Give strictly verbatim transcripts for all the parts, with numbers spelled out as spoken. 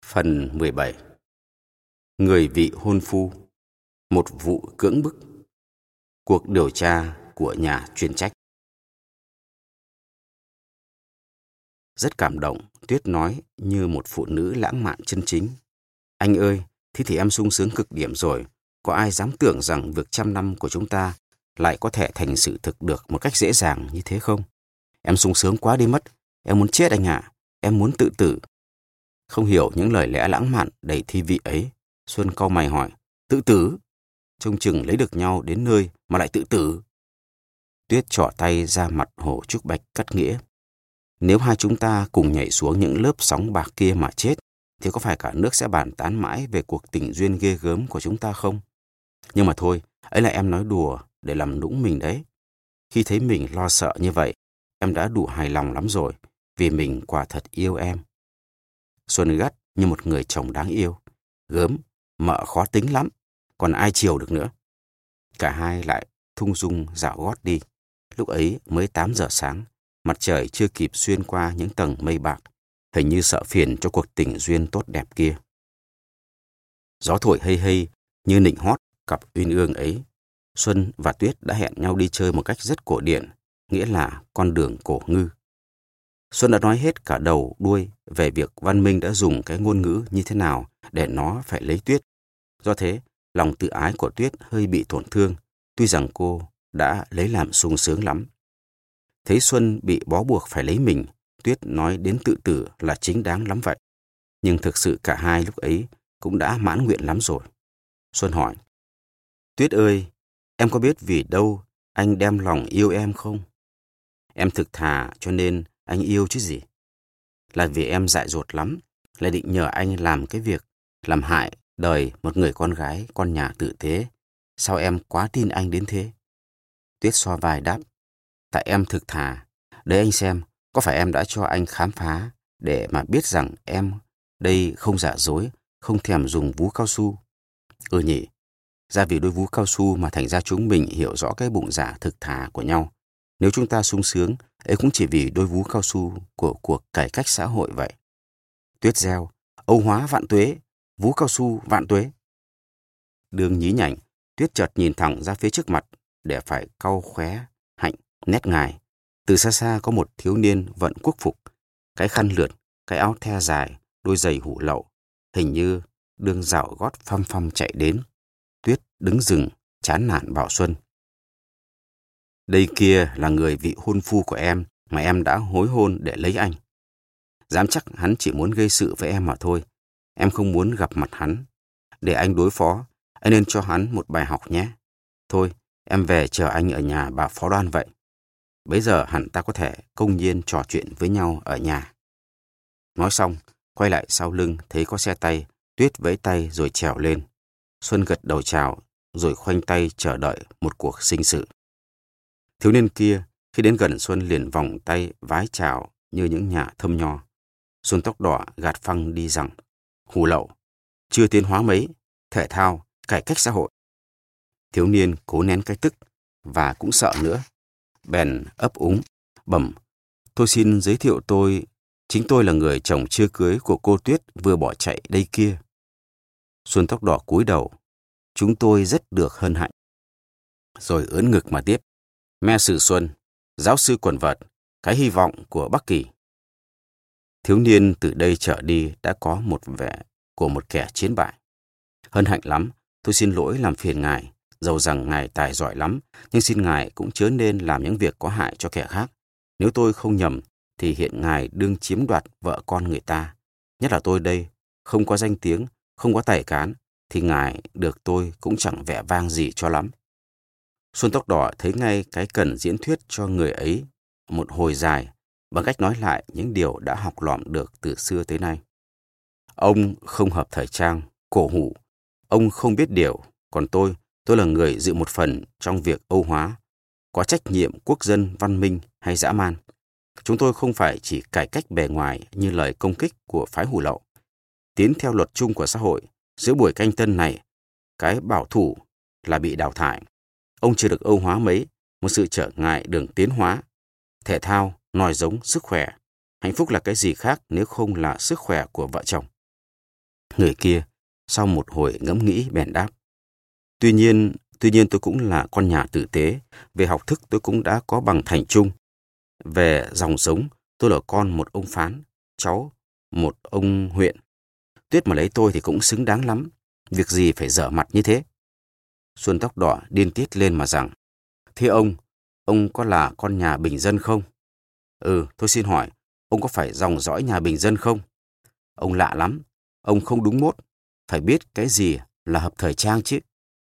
Phần mười bảy. Người vị hôn phu. Một vụ cưỡng bức. Cuộc điều tra của nhà chuyên trách. Rất cảm động, Tuyết nói như một phụ nữ lãng mạn chân chính. Anh ơi, thế thì em sung sướng cực điểm rồi. Có ai dám tưởng rằng việc trăm năm của chúng ta lại có thể thành sự thực được một cách dễ dàng như thế không? Em sung sướng quá đi mất. Em muốn chết anh ạ. Em muốn tự tử. Không hiểu những lời lẽ lãng mạn đầy thi vị ấy, Xuân cau mày hỏi, tự tử? Trông chừng lấy được nhau đến nơi mà lại tự tử. Tuyết trỏ tay ra mặt Hồ Trúc Bạch cắt nghĩa. Nếu hai chúng ta cùng nhảy xuống những lớp sóng bạc kia mà chết, thì có phải cả nước sẽ bàn tán mãi về cuộc tình duyên ghê gớm của chúng ta không? Nhưng mà thôi, ấy là em nói đùa để làm nũng mình đấy. Khi thấy mình lo sợ như vậy, em đã đủ hài lòng lắm rồi, vì mình quả thật yêu em. Xuân gắt như một người chồng đáng yêu. Gớm, mợ khó tính lắm, còn ai chiều được nữa. Cả hai lại thung dung dạo gót đi. Lúc ấy mới tám giờ sáng, mặt trời chưa kịp xuyên qua những tầng mây bạc, hình như sợ phiền cho cuộc tình duyên tốt đẹp kia. Gió thổi hây hây như nịnh hót cặp uyên ương ấy. Xuân và Tuyết đã hẹn nhau đi chơi một cách rất cổ điển, nghĩa là con đường cổ ngư. Xuân đã nói hết cả đầu đuôi về việc Văn Minh đã dùng cái ngôn ngữ như thế nào để nó phải lấy Tuyết. Do thế, lòng tự ái của Tuyết hơi bị tổn thương, tuy rằng cô đã lấy làm sung sướng lắm. Thấy Xuân bị bó buộc phải lấy mình, Tuyết nói đến tự tử là chính đáng lắm vậy. Nhưng thực sự cả hai lúc ấy cũng đã mãn nguyện lắm rồi. Xuân hỏi, Tuyết ơi, em có biết vì đâu anh đem lòng yêu em không? Em thực thà cho nên anh yêu chứ gì. Là vì em dại dột lắm, lại định nhờ anh làm cái việc làm hại đời một người con gái, con nhà tử tế. Sao em quá tin anh đến thế? Tuyết xoa vai đáp, tại em thực thà. Đấy anh xem, có phải em đã cho anh khám phá để mà biết rằng em đây không giả dối, không thèm dùng vú cao su? Ừ nhỉ, ra vì đôi vú cao su mà thành ra chúng mình hiểu rõ cái bụng dạ thực thà của nhau. Nếu chúng ta sung sướng, ấy cũng chỉ vì đôi vú cao su của cuộc cải cách xã hội vậy. Tuyết reo, Âu hóa vạn tuế, vú cao su vạn tuế. Đương nhí nhảnh, Tuyết chợt nhìn thẳng ra phía trước mặt để phải cau khóe hạnh nét ngài. Từ xa xa có một thiếu niên vận quốc phục, cái khăn lượt, cái áo the dài, đôi giày hủ lậu, hình như đương dạo gót phăm phăm chạy đến. Tuyết đứng dừng, chán nản bảo Xuân, đây kia là người vị hôn phu của em mà em đã hối hôn để lấy anh. Dám chắc hắn chỉ muốn gây sự với em mà thôi. Em không muốn gặp mặt hắn. Để anh đối phó, anh nên cho hắn một bài học nhé. Thôi, em về chờ anh ở nhà bà Phó Đoan vậy. Bấy giờ hẳn ta có thể công nhiên trò chuyện với nhau ở nhà. Nói xong, quay lại sau lưng thấy có xe tay, Tuyết vẫy tay rồi trèo lên. Xuân gật đầu chào, rồi khoanh tay chờ đợi một cuộc sinh sự. Thiếu niên kia, khi đến gần Xuân liền vòng tay vái chào như những nhà thâm nho. Xuân tóc đỏ gạt phăng đi rằng, hủ lậu, chưa tiến hóa mấy, thể thao, cải cách xã hội. Thiếu niên cố nén cái tức và cũng sợ nữa. Bèn ấp úng, bẩm, tôi xin giới thiệu tôi, chính tôi là người chồng chưa cưới của cô Tuyết vừa bỏ chạy đây kia. Xuân tóc đỏ cúi đầu, chúng tôi rất được hân hạnh. Rồi ưỡn ngực mà tiếp, me sử Xuân, giáo sư quần vợt, cái hy vọng của Bắc Kỳ. Thiếu niên từ đây trở đi đã có một vẻ của một kẻ chiến bại. Hân hạnh lắm, tôi xin lỗi làm phiền ngài, dầu rằng ngài tài giỏi lắm, nhưng xin ngài cũng chớ nên làm những việc có hại cho kẻ khác. Nếu tôi không nhầm, thì hiện ngài đương chiếm đoạt vợ con người ta. Nhất là tôi đây, không có danh tiếng, không có tài cán, thì ngài được tôi cũng chẳng vẻ vang gì cho lắm. Xuân tóc đỏ thấy ngay cái cần diễn thuyết cho người ấy một hồi dài bằng cách nói lại những điều đã học lỏm được từ xưa tới nay. Ông không hợp thời trang, cổ hủ, ông không biết điều, còn tôi, tôi là người dự một phần trong việc Âu hóa, có trách nhiệm quốc dân văn minh hay dã man. Chúng tôi không phải chỉ cải cách bề ngoài như lời công kích của phái hủ lậu. Tiến theo luật chung của xã hội, giữa buổi canh tân này, cái bảo thủ là bị đào thải. Ông chưa được Âu hóa mấy, một sự trở ngại đường tiến hóa. Thể thao, nòi giống, sức khỏe. Hạnh phúc là cái gì khác nếu không là sức khỏe của vợ chồng. Người kia, sau một hồi ngẫm nghĩ bèn đáp. Tuy nhiên, tuy nhiên tôi cũng là con nhà tử tế. Về học thức tôi cũng đã có bằng thành trung. Về dòng sống, tôi là con một ông phán, cháu một ông huyện. Tuyết mà lấy tôi thì cũng xứng đáng lắm. Việc gì phải dở mặt như thế? Xuân tóc đỏ điên tiết lên mà rằng. Thế ông, ông có là con nhà bình dân không? Ừ, tôi xin hỏi, ông có phải dòng dõi nhà bình dân không? Ông lạ lắm, ông không đúng mốt. Phải biết cái gì là hợp thời trang chứ.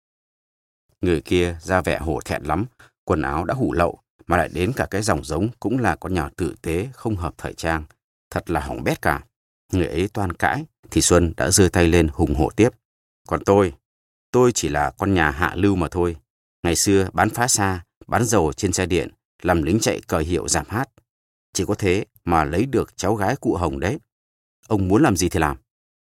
Người kia ra vẻ hổ thẹn lắm, quần áo đã hủ lậu, mà lại đến cả cái dòng giống cũng là con nhà tử tế không hợp thời trang. Thật là hỏng bét cả. Người ấy toan cãi, thì Xuân đã giơ tay lên hùng hổ tiếp. Còn tôi, tôi chỉ là con nhà hạ lưu mà thôi. Ngày xưa bán phá xa, bán dầu trên xe điện, làm lính chạy cờ hiệu giảm hát. Chỉ có thế mà lấy được cháu gái cụ Hồng đấy. Ông muốn làm gì thì làm.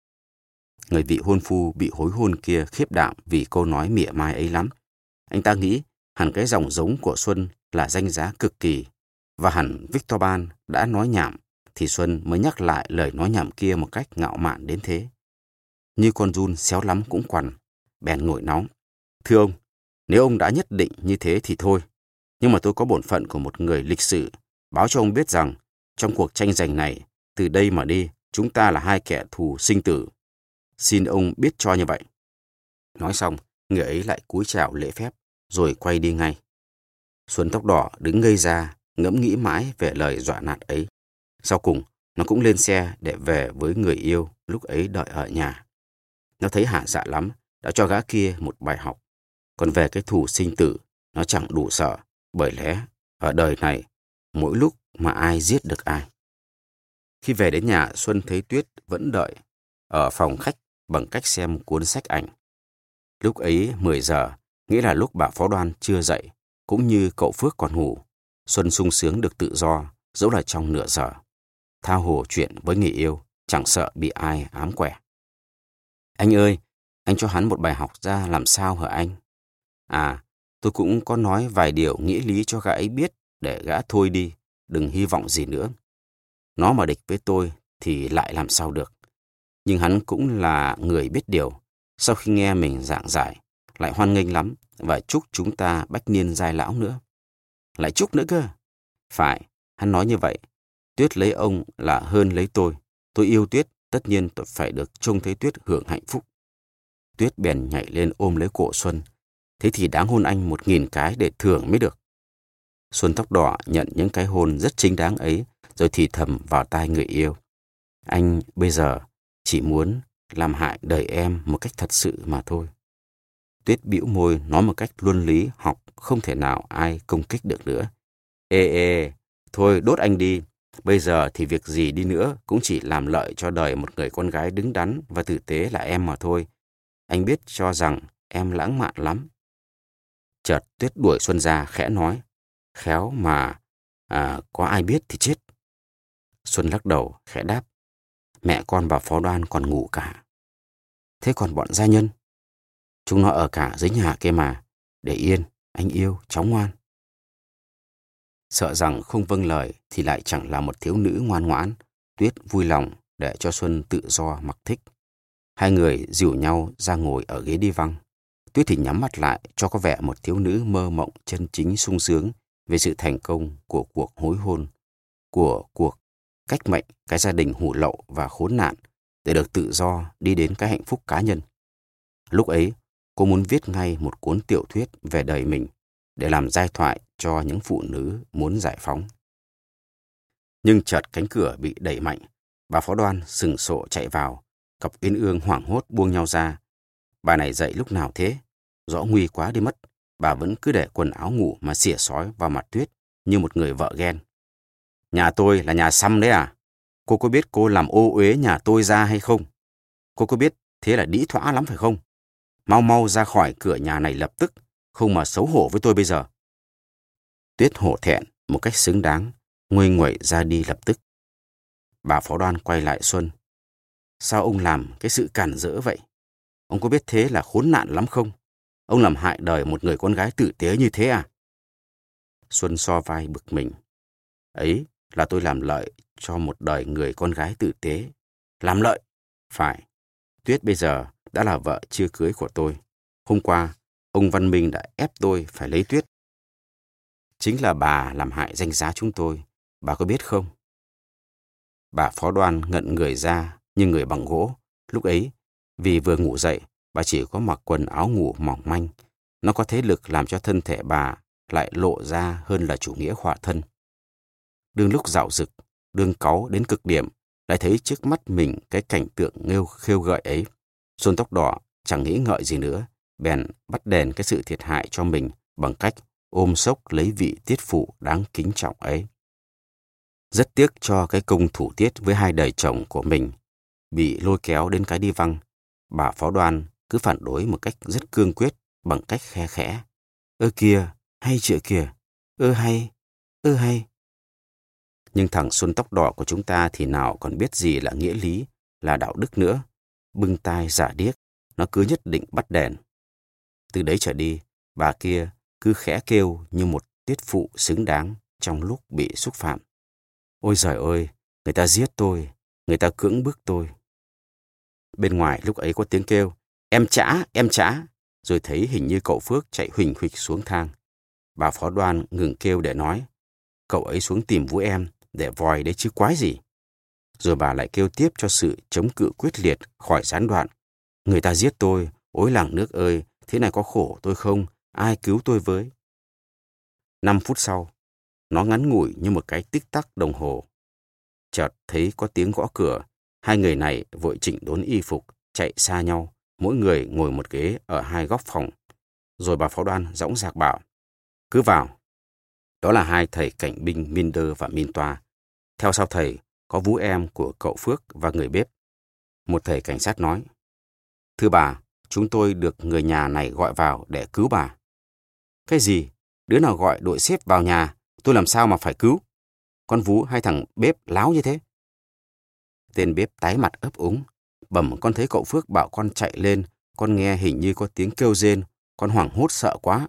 Người vị hôn phu bị hối hôn kia khiếp đảm vì câu nói mỉa mai ấy lắm. Anh ta nghĩ hẳn cái dòng giống của Xuân là danh giá cực kỳ, và hẳn Victor Ban đã nói nhảm, thì Xuân mới nhắc lại lời nói nhảm kia một cách ngạo mạn đến thế. Như con giun xéo lắm cũng quằn, bèn nổi nóng. Thưa ông, nếu ông đã nhất định như thế thì thôi, nhưng mà tôi có bổn phận của một người lịch sự, báo cho ông biết rằng trong cuộc tranh giành này, từ đây mà đi, chúng ta là hai kẻ thù sinh tử. Xin ông biết cho như vậy. Nói xong, người ấy lại cúi chào lễ phép, rồi quay đi ngay. Xuân tóc đỏ đứng ngây ra, ngẫm nghĩ mãi về lời dọa nạt ấy. Sau cùng, nó cũng lên xe để về với người yêu lúc ấy đợi ở nhà. Nó thấy hả dạ lắm, đã cho gã kia một bài học. Còn về cái thù sinh tử, nó chẳng đủ sợ, bởi lẽ ở đời này, mỗi lúc mà ai giết được ai. Khi về đến nhà, Xuân thấy Tuyết vẫn đợi ở phòng khách bằng cách xem cuốn sách ảnh. Lúc ấy mười giờ, nghĩa là lúc bà Phó Đoan chưa dậy, cũng như cậu Phước còn ngủ. Xuân sung sướng được tự do, dẫu là trong nửa giờ. Tha hồ chuyện với người yêu, chẳng sợ bị ai ám quẻ. Anh ơi, anh cho hắn một bài học ra làm sao hả anh? À, tôi cũng có nói vài điều nghĩa lý cho gã ấy biết để gã thôi đi, đừng hy vọng gì nữa. Nó mà địch với tôi thì lại làm sao được. Nhưng hắn cũng là người biết điều. Sau khi nghe mình giảng giải, lại hoan nghênh lắm và chúc chúng ta bách niên giai lão nữa. Lại chúc nữa cơ. Phải, hắn nói như vậy. Tuyết lấy ông là hơn lấy tôi. Tôi yêu Tuyết, tất nhiên tôi phải được trông thấy Tuyết hưởng hạnh phúc. Tuyết bèn nhảy lên ôm lấy cổ Xuân. Thế thì đáng hôn anh một nghìn cái để thưởng mới được. Xuân tóc đỏ nhận những cái hôn rất chính đáng ấy, rồi thì thầm vào tai người yêu. Anh bây giờ chỉ muốn làm hại đời em một cách thật sự mà thôi. Tuyết bĩu môi nói một cách luân lý học không thể nào ai công kích được nữa. Ê ê, thôi đốt anh đi. Bây giờ thì việc gì đi nữa cũng chỉ làm lợi cho đời một người con gái đứng đắn và tử tế là em mà thôi. Anh biết cho rằng em lãng mạn lắm. Chợt Tuyết đuổi Xuân ra khẽ nói. Khéo mà à, có ai biết thì chết. Xuân lắc đầu khẽ đáp. Mẹ con và Phó Đoan còn ngủ cả. Thế còn bọn gia nhân? Chúng nó ở cả dưới nhà kia mà. Để yên, anh yêu, cháu ngoan. Sợ rằng không vâng lời thì lại chẳng là một thiếu nữ ngoan ngoãn. Tuyết vui lòng để cho Xuân tự do mặc thích. Hai người dìu nhau ra ngồi ở ghế đi văng. Tuyết thì nhắm mắt lại cho có vẻ một thiếu nữ mơ mộng chân chính sung sướng về sự thành công của cuộc hối hôn, của cuộc cách mệnh cái gia đình hủ lậu và khốn nạn để được tự do đi đến cái hạnh phúc cá nhân. Lúc ấy, cô muốn viết ngay một cuốn tiểu thuyết về đời mình để làm giai thoại cho những phụ nữ muốn giải phóng. Nhưng chợt cánh cửa bị đẩy mạnh, bà Phó Đoan sừng sộ chạy vào, cặp uyên ương hoảng hốt buông nhau ra. Bà này dậy lúc nào thế? Rõ nguy quá đi mất, bà vẫn cứ để quần áo ngủ mà xỉa xói vào mặt Tuyết như một người vợ ghen. Nhà tôi là nhà xăm đấy à? Cô có biết cô làm ô uế nhà tôi ra hay không? Cô có biết thế là đĩ thỏa lắm phải không? Mau mau ra khỏi cửa nhà này lập tức, không mà xấu hổ với tôi bây giờ. Tuyết hổ thẹn một cách xứng đáng, nguây nguẩy ra đi lập tức. Bà Phó Đoan quay lại Xuân. Sao ông làm cái sự cản rỡ vậy? Ông có biết thế là khốn nạn lắm không? Ông làm hại đời một người con gái tử tế như thế à? Xuân so vai bực mình. Ấy là tôi làm lợi cho một đời người con gái tử tế. Làm lợi? Phải. Tuyết bây giờ đã là vợ chưa cưới của tôi. Hôm qua, ông Văn Minh đã ép tôi phải lấy Tuyết. Chính là bà làm hại danh giá chúng tôi, bà có biết không? Bà Phó Đoan ngẩn người ra như người bằng gỗ. Lúc ấy, vì vừa ngủ dậy, bà chỉ có mặc quần áo ngủ mỏng manh. Nó có thế lực làm cho thân thể bà lại lộ ra hơn là chủ nghĩa khỏa thân. Đương lúc dạo dực, đương cáu đến cực điểm, lại thấy trước mắt mình cái cảnh tượng nghêu khêu gợi ấy. Xuân Tóc Đỏ chẳng nghĩ ngợi gì nữa, bèn bắt đền cái sự thiệt hại cho mình bằng cách ôm xốc lấy vị tiết phụ đáng kính trọng ấy. Rất tiếc cho cái công thủ tiết với hai đời chồng của mình bị lôi kéo đến cái đi văng. Bà Phó Đoan cứ phản đối một cách rất cương quyết bằng cách khe khẽ. Ơ kìa, hay chuyện kìa, ơ hay, ơ hay. Nhưng thằng Xuân Tóc Đỏ của chúng ta thì nào còn biết gì là nghĩa lý, là đạo đức nữa. Bưng tai giả điếc, nó cứ nhất định bắt đèn. Từ đấy trở đi, bà kia cứ khẽ kêu như một tiết phụ xứng đáng trong lúc bị xúc phạm. Ôi giời ơi, người ta giết tôi, người ta cưỡng bức tôi. Bên ngoài lúc ấy có tiếng kêu, em trả, em trả, rồi thấy hình như cậu Phước chạy huỳnh huỳnh xuống thang. Bà Phó Đoan ngừng kêu để nói, cậu ấy xuống tìm Vũ em để vòi đấy chứ quái gì. Rồi bà lại kêu tiếp cho sự chống cự quyết liệt khỏi gián đoạn. Người ta giết tôi, ôi làng nước ơi, thế này có khổ tôi không, ai cứu tôi với. Năm phút sau, nó ngắn ngủi như một cái tích tắc đồng hồ. Chợt thấy có tiếng gõ cửa, hai người này vội chỉnh đốn y phục, chạy xa nhau, mỗi người ngồi một ghế ở hai góc phòng. Rồi bà Phó Đoan dõng dạc bảo, cứ vào. Đó là hai thầy cảnh binh Minder và Min Toa. Theo sau thầy có Vũ em của cậu Phước và người bếp. Một thầy cảnh sát nói, thưa bà, chúng tôi được người nhà này gọi vào để cứu bà. Cái gì? Đứa nào gọi đội sếp vào nhà, tôi làm sao mà phải cứu? Con Vũ hay thằng bếp láo như thế? Tên bếp tái mặt ấp úng. Bẩm con thấy cậu Phước bảo con chạy lên, con nghe hình như có tiếng kêu rên, con hoảng hốt sợ quá.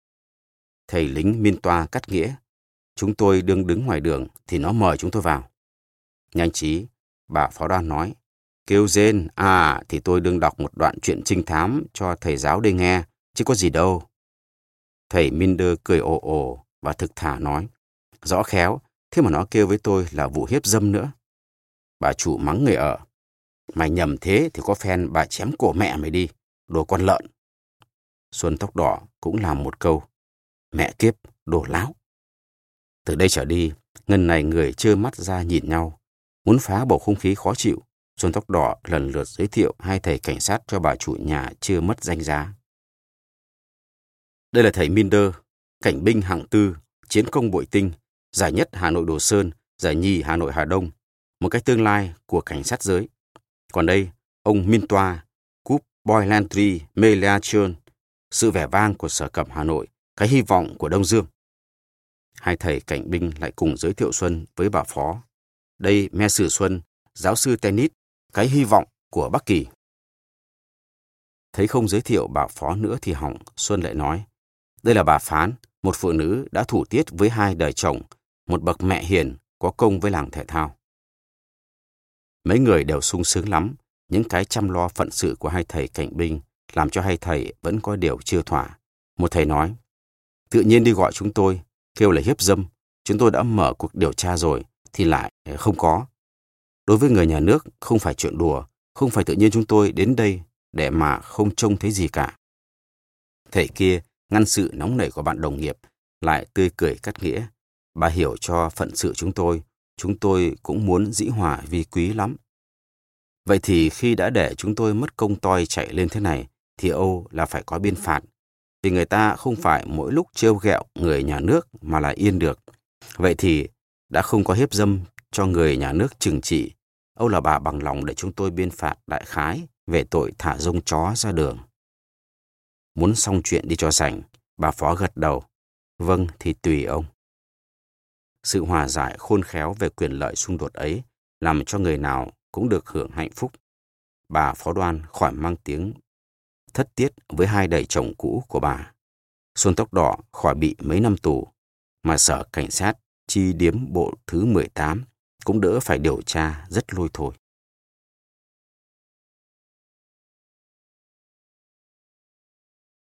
Thầy lính Min Toa cắt nghĩa, chúng tôi đương đứng ngoài đường thì nó mời chúng tôi vào. Nhanh trí, bà Phó Đoan nói, kêu rên, à thì tôi đương đọc một đoạn truyện trinh thám cho thầy giáo đây nghe, chứ có gì đâu. Thầy Minder cười ồ ồ và thực thà nói, rõ khéo, thế mà nó kêu với tôi là vụ hiếp dâm nữa. Bà chủ mắng người ở, mày nhầm thế thì có phen bà chém cổ mẹ mày đi, đồ con lợn. Xuân Tóc Đỏ cũng làm một câu, mẹ kiếp, đồ láo. Từ đây trở đi, ngần này người trơ mắt ra nhìn nhau. Muốn phá bầu không khí khó chịu, Xuân Tóc Đỏ lần lượt giới thiệu hai thầy cảnh sát cho bà chủ nhà chưa mất danh giá. Đây là thầy Minder, cảnh binh hạng tư, chiến công bội tinh, giải nhất Hà Nội Đồ Sơn, giải nhì Hà Nội Hà Đông, một cái tương lai của cảnh sát giới. Còn đây, ông Min Toa, cúp Boylandry Meliachon, sự vẻ vang của Sở Cẩm Hà Nội, cái hy vọng của Đông Dương. Hai thầy cảnh binh lại cùng giới thiệu Xuân với bà Phó. Đây Me Sử Xuân, giáo sư tennis, cái hy vọng của Bắc Kỳ. Thấy không giới thiệu bà Phó nữa thì hỏng, Xuân lại nói, đây là bà Phán, một phụ nữ đã thủ tiết với hai đời chồng, một bậc mẹ hiền, có công với làng thể thao. Mấy người đều sung sướng lắm, những cái chăm lo phận sự của hai thầy cảnh binh làm cho hai thầy vẫn có điều chưa thỏa. Một thầy nói, tự nhiên đi gọi chúng tôi, kêu là hiếp dâm, chúng tôi đã mở cuộc điều tra rồi, thì lại không có. Đối với người nhà nước, không phải chuyện đùa, không phải tự nhiên chúng tôi đến đây để mà không trông thấy gì cả. Thầy kia ngăn sự nóng nảy của bạn đồng nghiệp, lại tươi cười cắt nghĩa. Bà hiểu cho phận sự chúng tôi, chúng tôi cũng muốn dĩ hòa vi quý lắm. Vậy thì khi đã để chúng tôi mất công toi chạy lên thế này, thì Âu là phải có biên phạt. Vì người ta không phải mỗi lúc trêu ghẹo người nhà nước mà là yên được. Vậy thì đã không có hiếp dâm cho người nhà nước trừng trị. Âu là bà bằng lòng để chúng tôi biên phạt đại khái về tội thả rông chó ra đường. Muốn xong chuyện đi cho rảnh, bà Phó gật đầu. Vâng thì tùy ông. Sự hòa giải khôn khéo về quyền lợi xung đột ấy làm cho người nào cũng được hưởng hạnh phúc. Bà Phó Đoan khỏi mang tiếng thất tiết với hai đời chồng cũ của bà. Xuân Tóc Đỏ khỏi bị mấy năm tù, mà Sở Cảnh sát chi điếm bộ thứ mười tám cũng đỡ phải điều tra rất lôi thôi.